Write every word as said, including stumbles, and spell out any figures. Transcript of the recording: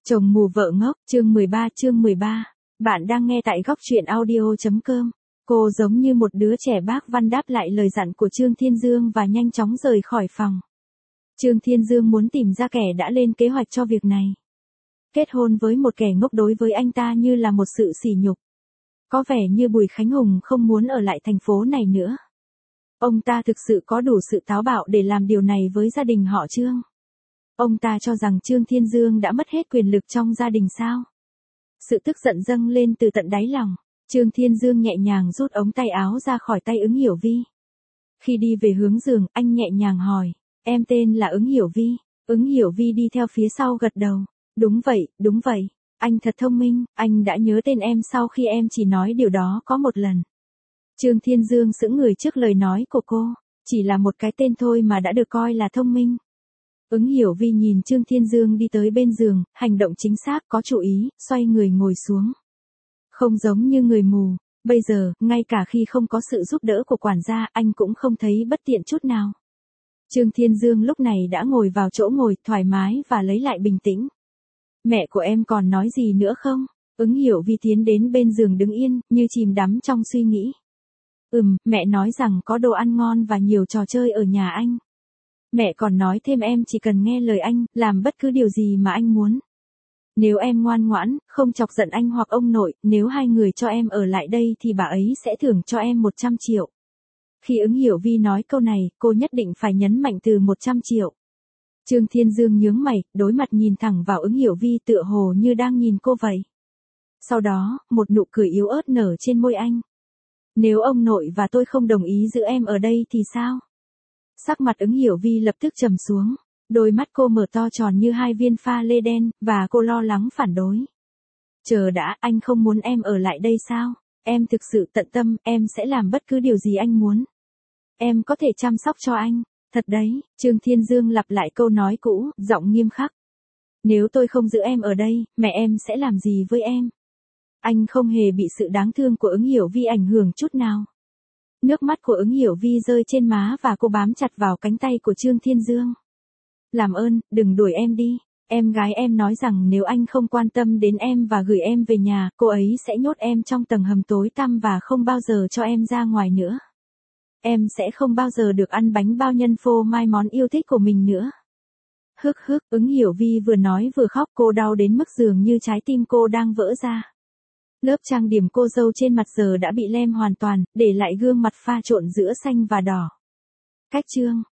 Chồng mù vợ ngốc, chương mười ba chương mười ba. Bạn đang nghe tại góc truyện audio.com. Cô giống như một đứa trẻ bác văn đáp lại lời dặn của Trương Thiên Dương và nhanh chóng rời khỏi phòng. Trương Thiên Dương muốn tìm ra kẻ đã lên kế hoạch cho việc này. Kết hôn với một kẻ ngốc đối với anh ta như là một sự sỉ nhục. Có vẻ như Bùi Khánh Hùng không muốn ở lại thành phố này nữa. Ông ta thực sự có đủ sự táo bạo để làm điều này với gia đình họ Trương. Ông ta cho rằng Trương Thiên Dương đã mất hết quyền lực trong gia đình sao? Sự tức giận dâng lên từ tận đáy lòng. Trương Thiên Dương nhẹ nhàng rút ống tay áo ra khỏi tay Ứng Hiểu Vi. Khi đi về hướng giường, anh nhẹ nhàng hỏi, em tên là Ứng Hiểu Vi. Ứng Hiểu Vi đi theo phía sau gật đầu. Đúng vậy, đúng vậy. Anh thật thông minh, anh đã nhớ tên em sau khi em chỉ nói điều đó có một lần. Trương Thiên Dương sững người trước lời nói của cô. Chỉ là một cái tên thôi mà đã được coi là thông minh. Ứng Hiểu Vi nhìn Trương Thiên Dương đi tới bên giường, hành động chính xác, có chủ ý, xoay người ngồi xuống. Không giống như người mù, bây giờ, ngay cả khi không có sự giúp đỡ của quản gia, anh cũng không thấy bất tiện chút nào. Trương Thiên Dương lúc này đã ngồi vào chỗ ngồi, thoải mái và lấy lại bình tĩnh. Mẹ của em còn nói gì nữa không? Ứng Hiểu Vi tiến đến bên giường đứng yên, như chìm đắm trong suy nghĩ. Ừm, mẹ nói rằng có đồ ăn ngon và nhiều trò chơi ở nhà anh. Mẹ còn nói thêm em chỉ cần nghe lời anh, làm bất cứ điều gì mà anh muốn. Nếu em ngoan ngoãn, không chọc giận anh hoặc ông nội, nếu hai người cho em ở lại đây thì bà ấy sẽ thưởng cho em một trăm triệu. Khi Ứng Hiểu Vi nói câu này, cô nhất định phải nhấn mạnh từ một trăm triệu. Trương Thiên Dương nhướng mày, đối mặt nhìn thẳng vào Ứng Hiểu Vi tựa hồ như đang nhìn cô vậy. Sau đó, một nụ cười yếu ớt nở trên môi anh. Nếu ông nội và tôi không đồng ý giữ em ở đây thì sao? Sắc mặt Ứng Hiểu Vi lập tức trầm xuống, đôi mắt cô mở to tròn như hai viên pha lê đen, và cô lo lắng phản đối. Chờ đã, anh không muốn em ở lại đây sao? Em thực sự tận tâm, em sẽ làm bất cứ điều gì anh muốn. Em có thể chăm sóc cho anh, thật đấy, Trương Thiên Dương lặp lại câu nói cũ, giọng nghiêm khắc. Nếu tôi không giữ em ở đây, mẹ em sẽ làm gì với em? Anh không hề bị sự đáng thương của Ứng Hiểu Vi ảnh hưởng chút nào. Nước mắt của Ứng Hiểu Vi rơi trên má và cô bám chặt vào cánh tay của Trương Thiên Dương. Làm ơn, đừng đuổi em đi. Em gái em nói rằng nếu anh không quan tâm đến em và gửi em về nhà, cô ấy sẽ nhốt em trong tầng hầm tối tăm và không bao giờ cho em ra ngoài nữa. Em sẽ không bao giờ được ăn bánh bao nhân phô mai món yêu thích của mình nữa. Hức hức, Ứng Hiểu Vi vừa nói vừa khóc, cô đau đến mức dường như trái tim cô đang vỡ ra. Lớp trang điểm cô dâu trên mặt giờ đã bị lem hoàn toàn, để lại gương mặt pha trộn giữa xanh và đỏ. Cách chương